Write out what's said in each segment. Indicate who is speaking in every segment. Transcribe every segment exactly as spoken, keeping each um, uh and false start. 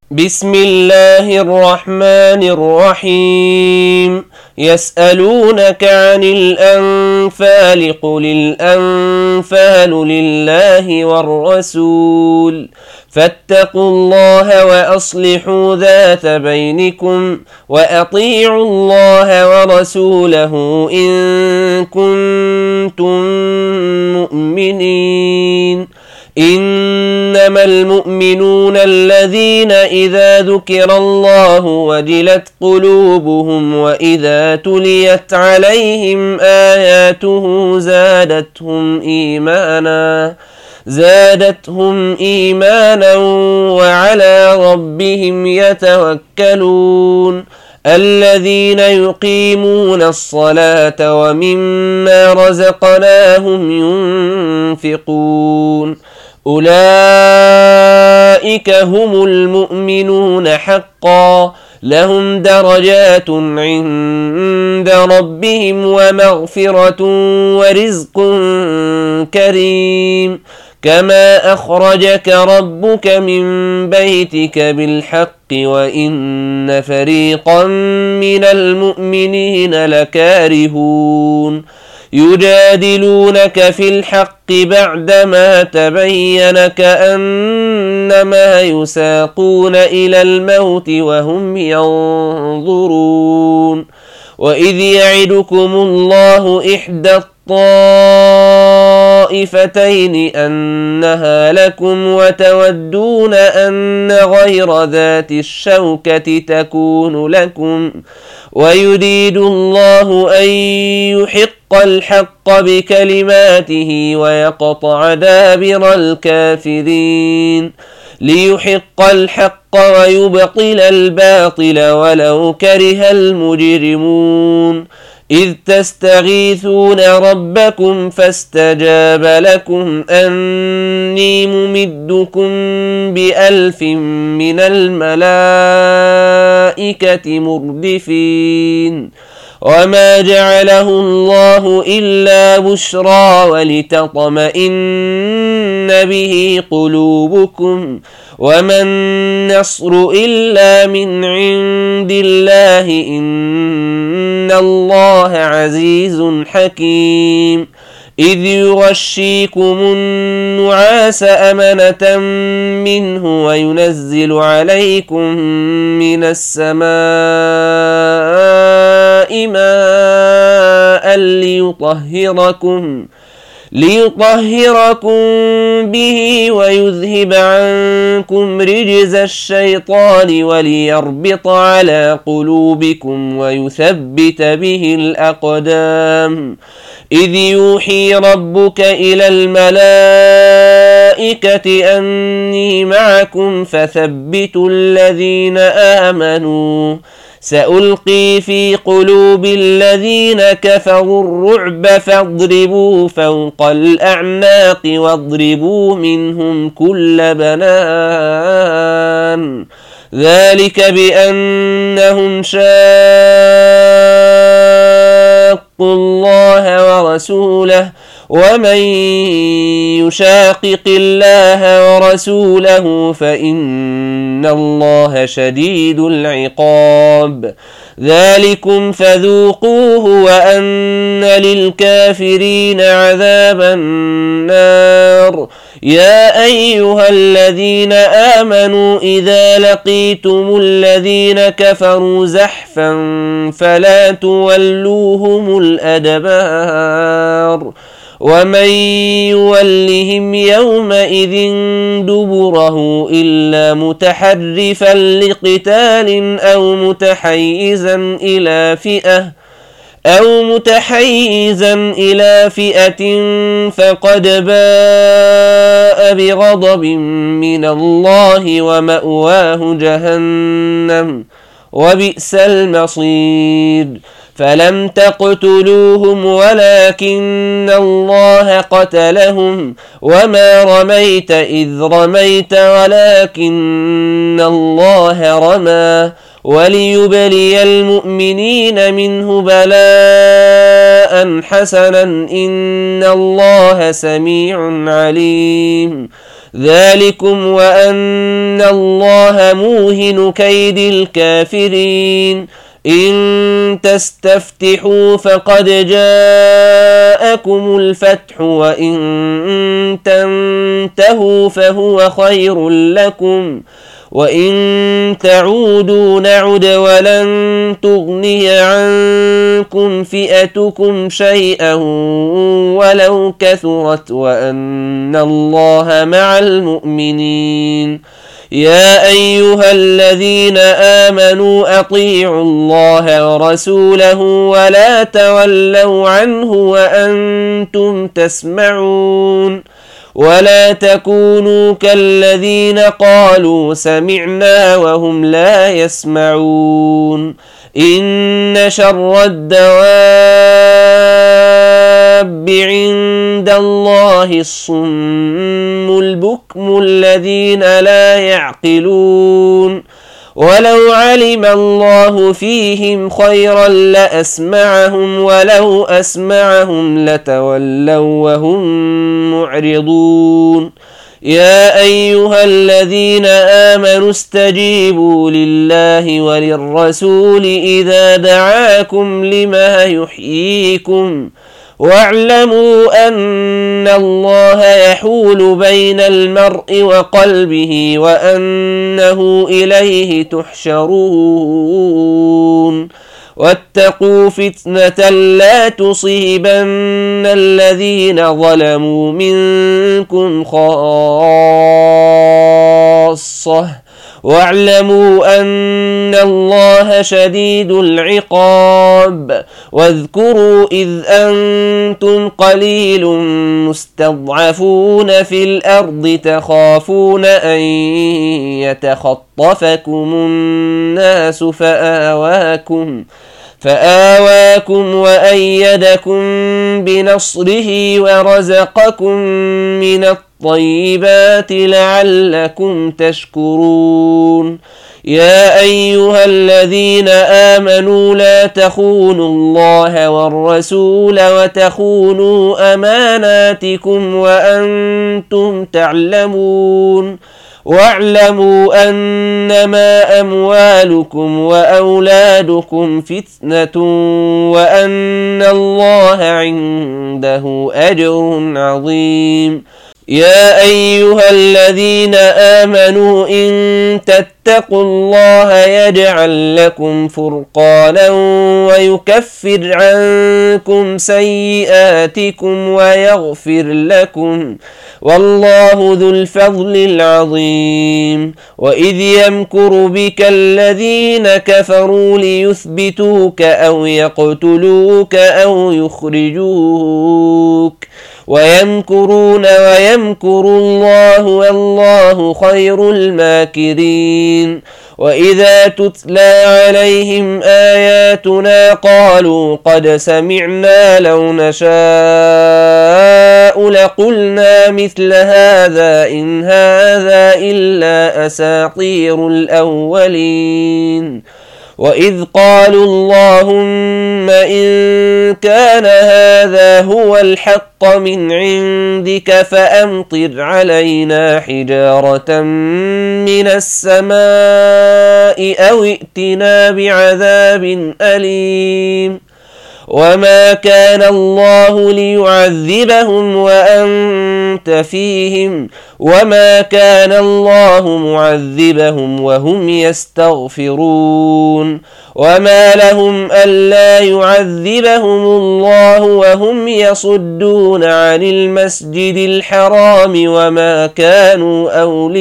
Speaker 1: بسم الله الرحمن الرحيم. يسألونك عن الأنفال قل الأنفال لله والرسول فاتقوا الله وأصلحوا ذات بينكم وأطيعوا الله ورسوله إن كنتم مؤمنين. إنما المؤمنون الذين إذا ذكر الله وجلت قلوبهم وإذا تليت عليهم آياته زادتهم إيمانا زادتهم إيمانا وعلى ربهم يتوكلون. الذين يقيمون الصلاة ومما رزقناهم ينفقون أولئك هم المؤمنون حقا لهم درجات عند ربهم ومغفرة ورزق كريم. كما أخرجك ربك من بيتك بالحق وإن فريقا من المؤمنين لكارهون يجادلونك في الحق بعدما تبين كأنما يساقون إلى الموت وهم ينظرون. وإذ يعدكم الله إحدى الطائفتين أنها لكم وتودون أن غير ذات الشوكة تكون لكم ويريد الله أن يحق الحق بكلماته ويقطع دابر الكافرين ليحق الحق ويبطل الباطل ولو كره المجرمون. إذ تستغيثون ربكم فاستجاب لكم أني ممدكم بألف من الملائكة مردفين. وما جعله الله إلا بشرى ولتطمئن به قلوبكم وما النصر إلا من عند الله إن الله عزيز حكيم. إذ يغشيكم النعاس أمنة منه وينزل عليكم من السماء ماء ليطهركم ليطهركم به ويذهب عنكم رجز الشيطان وليربط على قلوبكم ويثبت به الأقدام. إذ يوحي ربك إلى الملائكة أني معكم فثبتوا الذين آمنوا سألقي في قلوب الذين كفروا الرعب فاضربوا فوق الأعناق واضربوا منهم كل بنان. ذلك بأنهم شاقوا الله ورسوله ومن يشاقق الله ورسوله فإن الله شديد العقاب. ذلكم فذوقوه وأن للكافرين عذاب النار. يا أيها الذين آمنوا إذا لقيتم الذين كفروا زحفا فلا تولوهم الأدبار ومن يولهم يومئذ دبره إلا متحرفا لقتال أو متحيزا إلى فئة أو متحيزا إلى فئة فقد باء بغضب من الله ومأواه جهنم وبئس المصير. فلم تقتلوهم ولكن الله قتلهم وما رميت إذ رميت ولكن الله رمى وليبلي المؤمنين منه بلاء حسنا إن الله سميع عليم. ذلكم وأن الله موهن كيد الكافرين إن تستفتحوا فقد جاءكم الفتح وإن تنتهوا فهو خير لكم وإن تعودوا نعد ولن تغني عنكم فئتكم شيئا ولو كثرت وأن الله مع المؤمنين يا أيها الذين آمنوا أطيعوا الله ورسوله ولا تولوا عنه وأنتم تسمعون ولا تكونوا كالذين قالوا سمعنا وهم لا يسمعون إن شر الدواب عند الله الصم البكم الذين لا يعقلون ولو علم الله فيهم خيرا لأسمعهم ولو أسمعهم لتولوا وهم معرضون يا أيها الذين آمنوا استجيبوا لله وللرسول إذا دعاكم لما يحييكم واعلموا أن الله يحول بين المرء وقلبه وأنه إليه تحشرون واتقوا فتنة لا تصيبن الذين ظلموا منكم خاصة واعلموا أن الله شديد العقاب واذكروا إذ أنتم قليل مستضعفون في الأرض تخافون أن يتخطفكم الناس فآواكم فآواكم وأيدكم بنصره ورزقكم من الطيبات لعلكم تشكرون يا أيها الذين آمنوا لا تخونوا الله والرسول وتخونوا أماناتكم وأنتم تعلمون واعلموا أنما أموالكم وأولادكم فتنة وأن الله عنده أجر عظيم يا أيها الذين آمنوا إن تتقوا الله يجعل لكم فرقانا ويكفر عنكم سيئاتكم ويغفر لكم والله ذو الفضل العظيم وإذ يمكر بك الذين كفروا ليثبتوك أو يقتلوك أو يخرجوك ويمكرون ويمكر الله والله خير الماكرين وإذا تتلى عليهم آياتنا قالوا قد سمعنا لو نشاء لقلنا مثل هذا إن هذا إلا أساطير الأولين وإذ قالوا اللهم إن كان هذا هو الحق من عندك فأمطر علينا حجارة من السماء أو ائتنا بعذاب أليم وما كان الله ليعذبهم وأنت فيهم وما كان الله معذبهم وهم يستغفرون وما لهم ألا يعذبهم الله وهم يصدون عن المسجد الحرام وما كانوا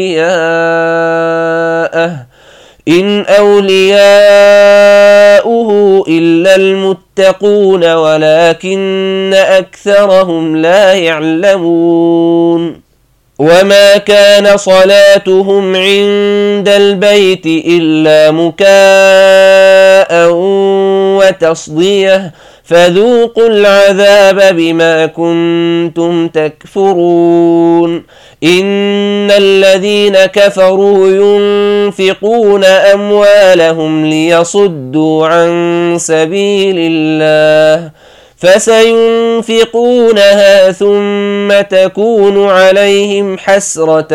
Speaker 1: أولياءه إن أولياؤه إلا المتقون ولكن أكثرهم لا يعلمون وما كان صلاتهم عند البيت إلا مكاء وتصديه فذوقوا العذاب بما كنتم تكفرون إن الذين كفروا ينفقون أموالهم ليصدوا عن سبيل الله فسينفقونها ثم تكون عليهم حسرة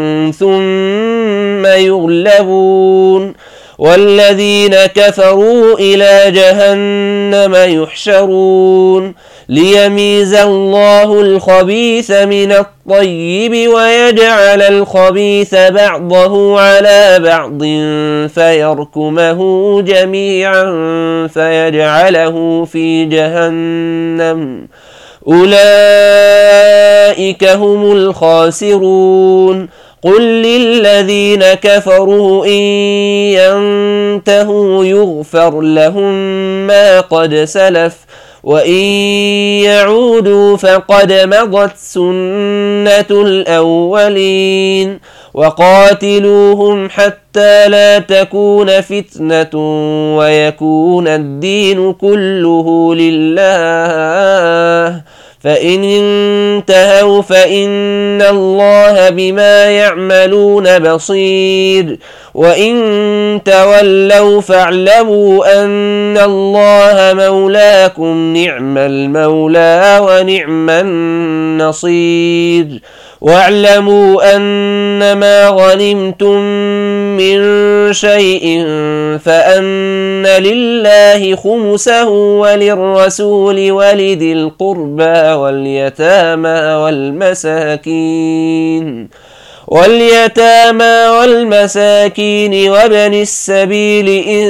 Speaker 1: ثم يغلبون والذين كفروا إلى جهنم يحشرون ليميز الله الخبيث من الطيب ويجعل الخبيث بعضه على بعض فيركمه جميعا فيجعله في جهنم أولئك هم الخاسرون قل للذين كفروا إن ينتهوا يغفر لهم ما قد سلف وإن يعودوا فقد مضت سنة الأولين وقاتلوهم حتى لا تكون فتنة ويكون الدين كله لله فإن انتهوا فإن الله بما يعملون بصير وإن تولوا فاعلموا أن الله مولاكم نعم المولى ونعم النصير واعلموا أنما غنمتم من شيء فأن لله خمسه وللرسول ولذي القربى واليتامى والمساكين واليتامى والمساكين وابن السبيل إن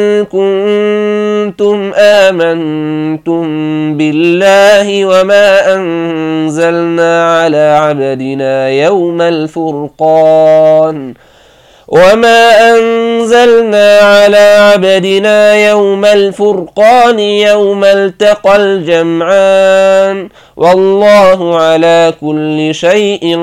Speaker 1: كنتم آمنتم بالله وما أنزلنا على عبدنا يوم الفرقان وما أنزلنا على عبدنا يوم الفرقان يوم التقى الجمعان والله على كل شيء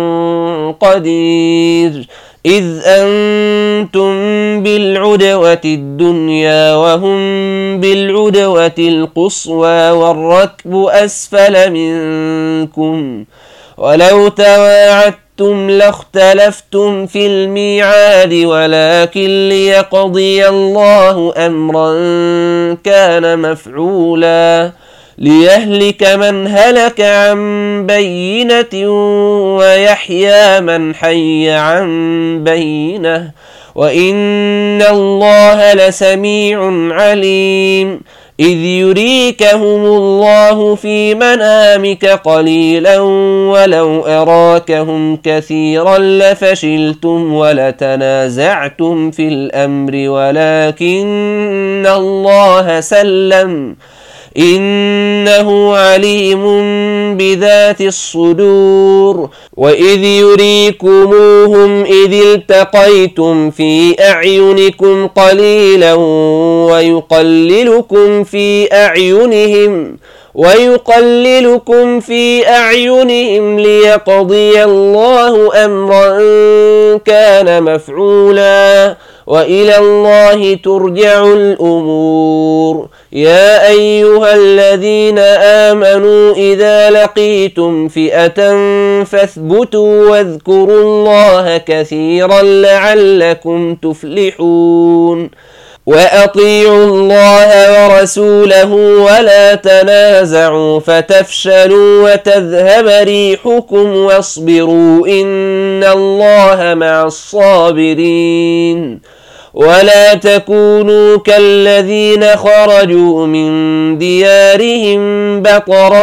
Speaker 1: قدير إذ أنتم بالعدوة الدنيا وهم بالعدوة القصوى والركب أسفل منكم ولو تواعدتم لاختلفتم في الميعاد ولكن ليقضي الله أمرا كان مفعولا ليهلك من هلك عن بينة ويحيى من حي عن بينة وإن الله لسميع عليم إذ يريكهم الله في منامك قليلا ولو أراكهم كثيرا لفشلتم ولتنازعتم في الأمر ولكن الله سلم إنه عليم بذات الصدور وإذ يريكموهم إذ التقيتم في أعينكم قليلا ويقللكم في أعينهم ويقللكم في أعينهم ليقضي الله أمرا كان مفعولا وإلى الله ترجع الأمور يا أيها الذين آمنوا إذا لقيتم فئة فاثبتوا واذكروا الله كثيرا لعلكم تفلحون وأطيعوا الله ورسوله ولا تنازعوا فتفشلوا وتذهب ريحكم واصبروا إن الله مع الصابرين ولا تكونوا كالذين خرجوا من ديارهم بطرا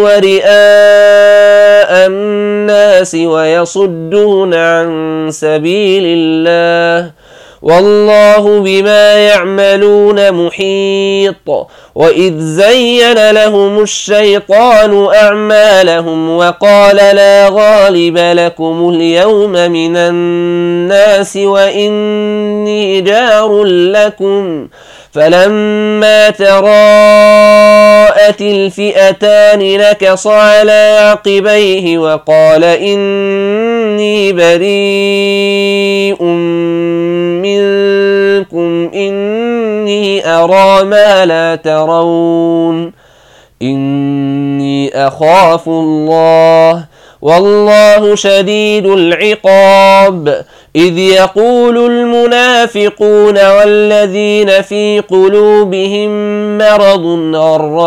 Speaker 1: ورئاء الناس ويصدون عن سبيل الله والله بما يعملون محيط وإذ زين لهم الشيطان أعمالهم وقال لا غالب لكم اليوم من الناس وإني جار لكم فلما تراءت الفئتان نكص على عقبيه وقال إني بريء منكم إني أرى ما لا ترون إني أخاف الله والله شديد العقاب إذ يقول المنافقون والذين في قلوبهم مرض غر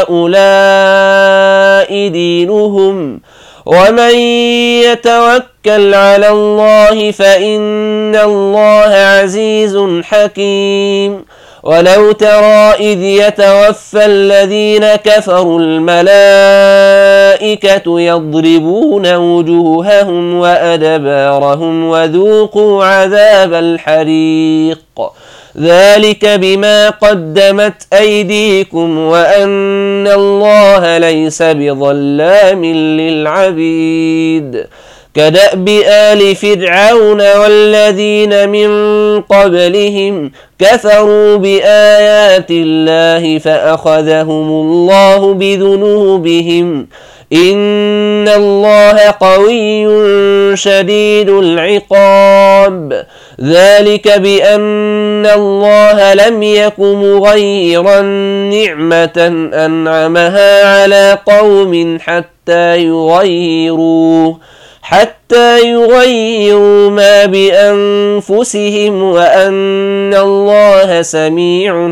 Speaker 1: هؤلاء دينهم ومن يتوكل على الله فإن الله عزيز حكيم. ولو ترى إذ يتوفى الذين كفروا الملائكة يضربون وجوههم وأدبارهم وذوقوا عذاب الحريق ذلك بما قدمت أيديكم وأن الله ليس بظلام للعبيد. كدأب آل فرعون والذين من قبلهم كفروا بآيات الله فأخذهم الله بذنوبهم إن الله قوي شديد العقاب. ذلك بأن الله لم يك مغيرا نعمة أنعمها على قوم حتى يغيروا حتى يغيروا ما بأنفسهم وأن الله سميع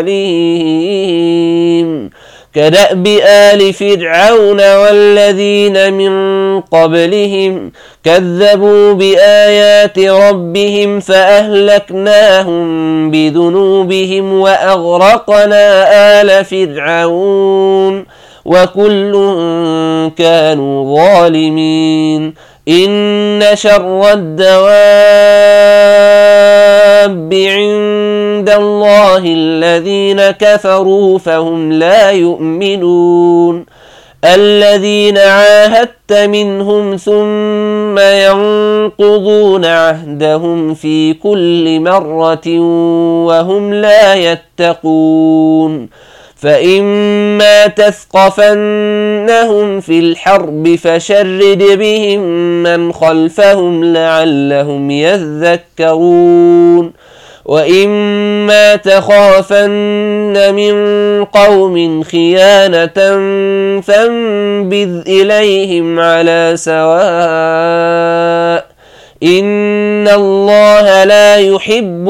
Speaker 1: عليم. كدأب آل فرعون والذين من قبلهم كذبوا بآيات ربهم فأهلكناهم بذنوبهم وأغرقنا آل فرعون وكل كانوا ظالمين. إن شر الدواب عند الله الذين كفروا فهم لا يؤمنون. الذين عاهدت منهم ثم ينقضون عهدهم في كل مرة وهم لا يتقون. فإما تثقفنهم في الحرب فشرد بهم من خلفهم لعلهم يذكرون. وإما تخافن من قوم خيانة فانبذ إليهم على سواء إن الله لا يحب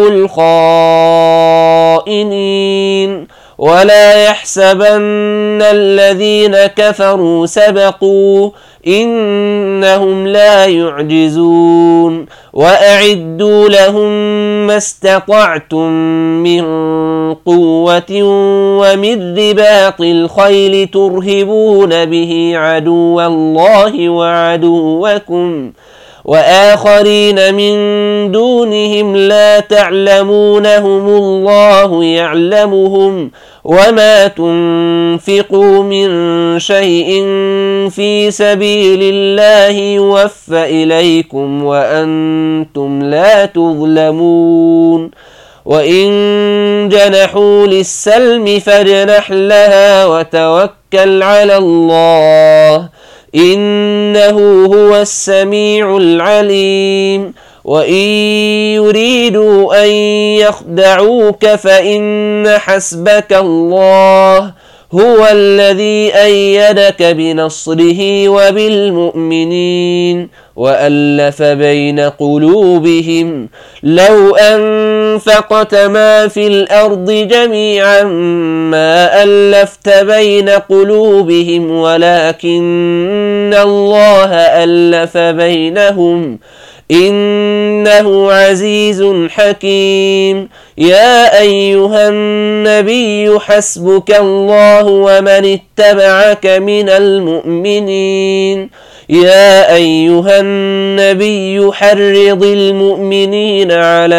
Speaker 1: الخائنين. ولا يحسبن الذين كفروا سبقوا إنهم لا يعجزون. وأعدوا لهم ما استطعتم من قوة ومن رباط الخيل ترهبون به عدو الله وعدوكم وآخرين من دونهم لا تعلمونهم الله يعلمهم وما تنفقوا من شيء في سبيل الله يوفى إليكم وأنتم لا تظلمون. وإن جنحوا للسلم فاجنح لها وتوكل على الله إنه هو السميع العليم. وإن يريدوا أن يخدعوك فإن حسبك الله هو الذي أيدك بنصره وبالمؤمنين وألف بين قلوبهم لو أنفقت ما في الأرض جميعا ما ألفت بين قلوبهم ولكن الله ألف بينهم إنه عزيز حكيم. يا أيها النبي حسبك الله ومن اتبعك من المؤمنين. يا أيها النبي حرض المؤمنين على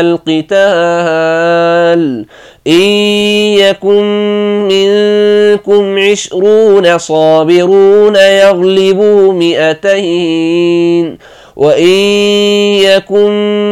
Speaker 1: القتال إن يكن منكم عشرون صابرون يغلبوا مئتين وإن يكن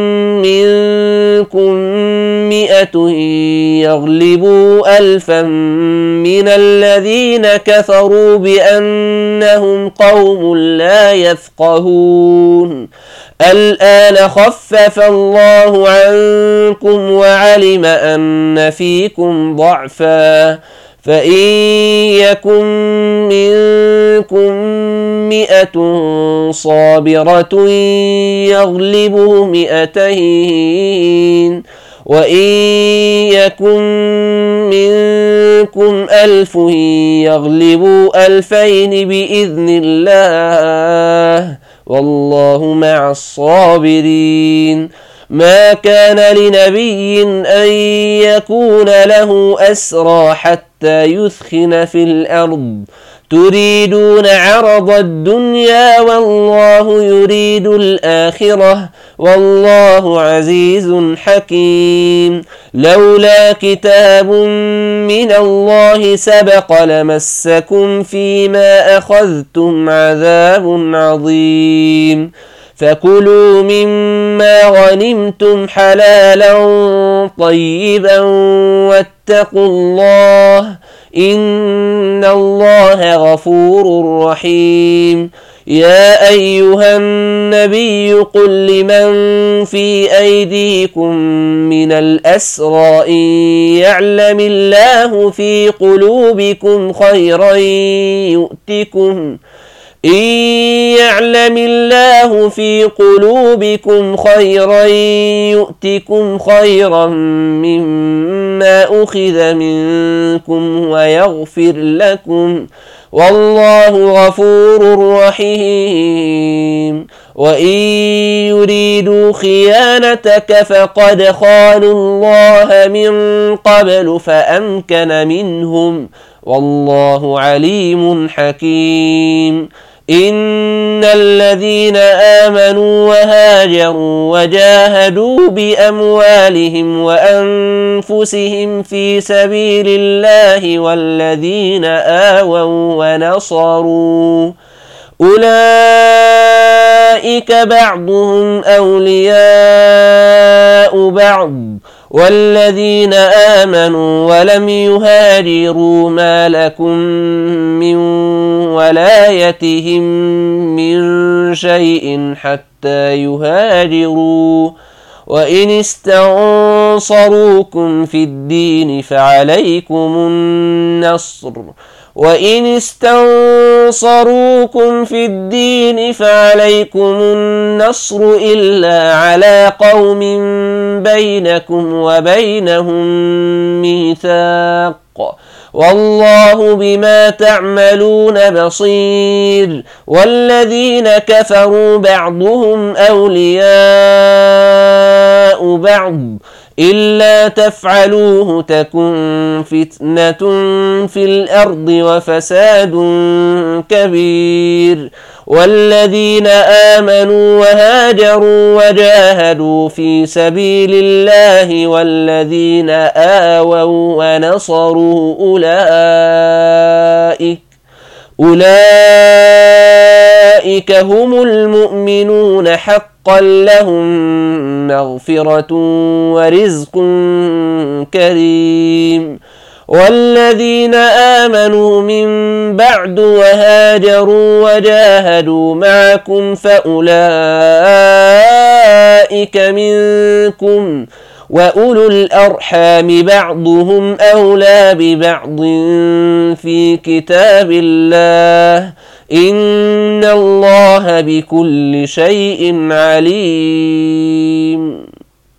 Speaker 1: منكم مئة يغلبوا ألفا من الذين كفروا بأنهم قوم لا يفقهون. الآن خفف الله عنكم وعلم أن فيكم ضعفا فإن يكن منكم مئة صابرة يغلبوا مئتين وإن يكن منكم ألف يغلبوا ألفين بإذن الله والله مع الصابرين. ما كان لنبي أن يكون له أسرى حتى يثخن في الأرض تريدون عرض الدنيا والله يريد الآخرة والله عزيز حكيم. لولا كتاب من الله سبق لمسكم فيما أخذتم عذاب عظيم. فكلوا مما غنمتم حلالا طيبا واتقوا الله إن الله غفور رحيم. يا أيها النبي قل لمن في أيديكم من الأسرى إن يعلم الله في قلوبكم خيرا يؤتكم إن يعلم الله في قلوبكم خيرا يؤتكم خيرا مما أخذ منكم ويغفر لكم والله غفور رحيم. وإن يريدوا خيانتك فقد خانوا الله من قبل فأمكن منهم والله عليم حكيم. إن الذين آمنوا وهاجروا وجاهدوا بأموالهم وأنفسهم في سبيل الله والذين آووا ونصروا أولئك بعضهم أولياء بعض والذين آمنوا ولم يهاجروا ما لكم من ولايتهم من شيء حتى يهاجروا وإن استنصروكم في الدين فعليكم النصر وإن استنصروكم في الدين فعليكم النصر إلا على قوم بينكم وبينهم ميثاق والله بما تعملون بصير. والذين كفروا بعضهم أولياء بعض إلا تفعلوه تكن فتنة في الأرض وفساد كبير. والذين آمنوا وهاجروا وجاهدوا في سبيل الله والذين آووا ونصروا أولئك أولئك هم المؤمنون حقا لهم مغفرة ورزق كريم. والذين آمنوا من بعد وهاجروا وجاهدوا معكم فأولئك منكم وأولو الأرحام بعضهم أولى ببعض في كتاب الله إن الله بكل شيء عليم.